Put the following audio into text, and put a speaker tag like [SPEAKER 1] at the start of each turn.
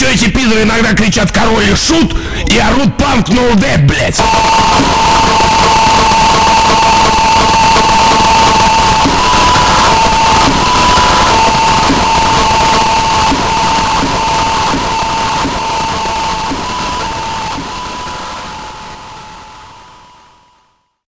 [SPEAKER 1] еще эти пидоры иногда кричат король и шут и орут панк ноу дэт, блядь.